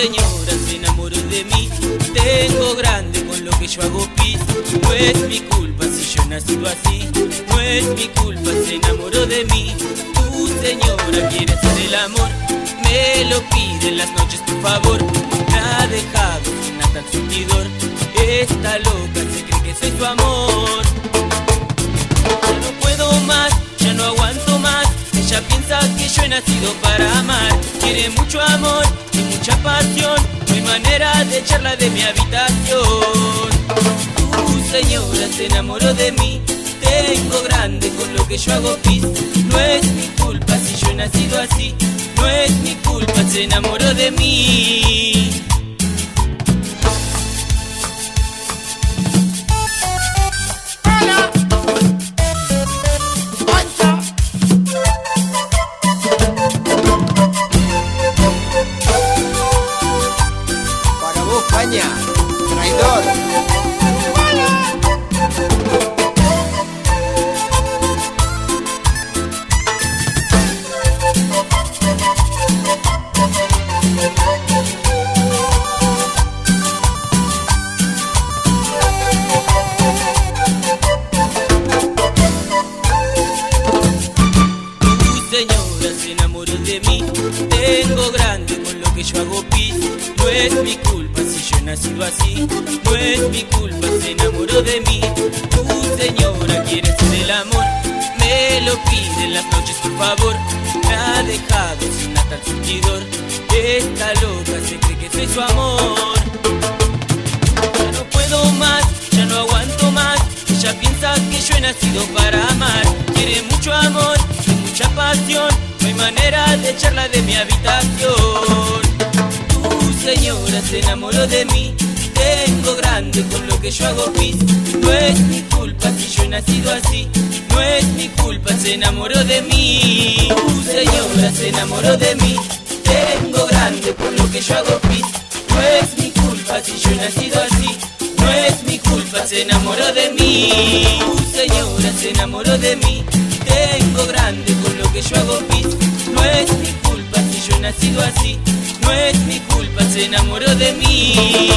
señora se enamoró de mí. Tengo grande con lo que yo hago pis. No es mi culpa si yo he nacido así. No es mi culpa, se enamoró de mí. Tu señora quiere hacer el amor, me lo pide en las noches por favor. Me ha dejado sin hasta el surtidor. Está loca, se cree que soy su amor. Ya no puedo más, ya no aguanto más. Ella piensa que yo he nacido para amar. Quiere mucho amor y mucha pasión. No hay manera de echarla de mi habitación. Tu señora se enamoró de mí. Tengo grande con lo que yo hago pis. No es mi culpa si yo he nacido así. No es mi culpa, se enamoró de mí. Traidor. Tu señora se enamoró de mí. Tengo grande con lo que yo hago pis. No es mi culpa si yo he nacido así. No es mi culpa, se enamoró de mí. Tu señora quiere hacer el amor, me lo pide en las noches por favor. Me ha dejado sin hasta el surtidor. Está loca, se cree que soy su amor. Ya no puedo más, ya no aguanto más. Ella piensa que yo he nacido para amar. Quiere mucho amor y mucha pasión. No hay manera de echarla de mi habitación. Señora se enamoró de mí. Tengo grande con lo que yo hago pis. No es mi culpa si yo he nacido así. No es mi culpa, se enamoró de mí. Señora se enamoró de mí. Tengo grande con lo que yo hago pis. No es mi culpa si yo he nacido así. No es mi culpa, se enamoró de mí. Señora se enamoró de mí. Tengo grande con lo que yo hago pis. No es mi culpa si yo he nacido así. No es mi culpa, se enamoró de mí.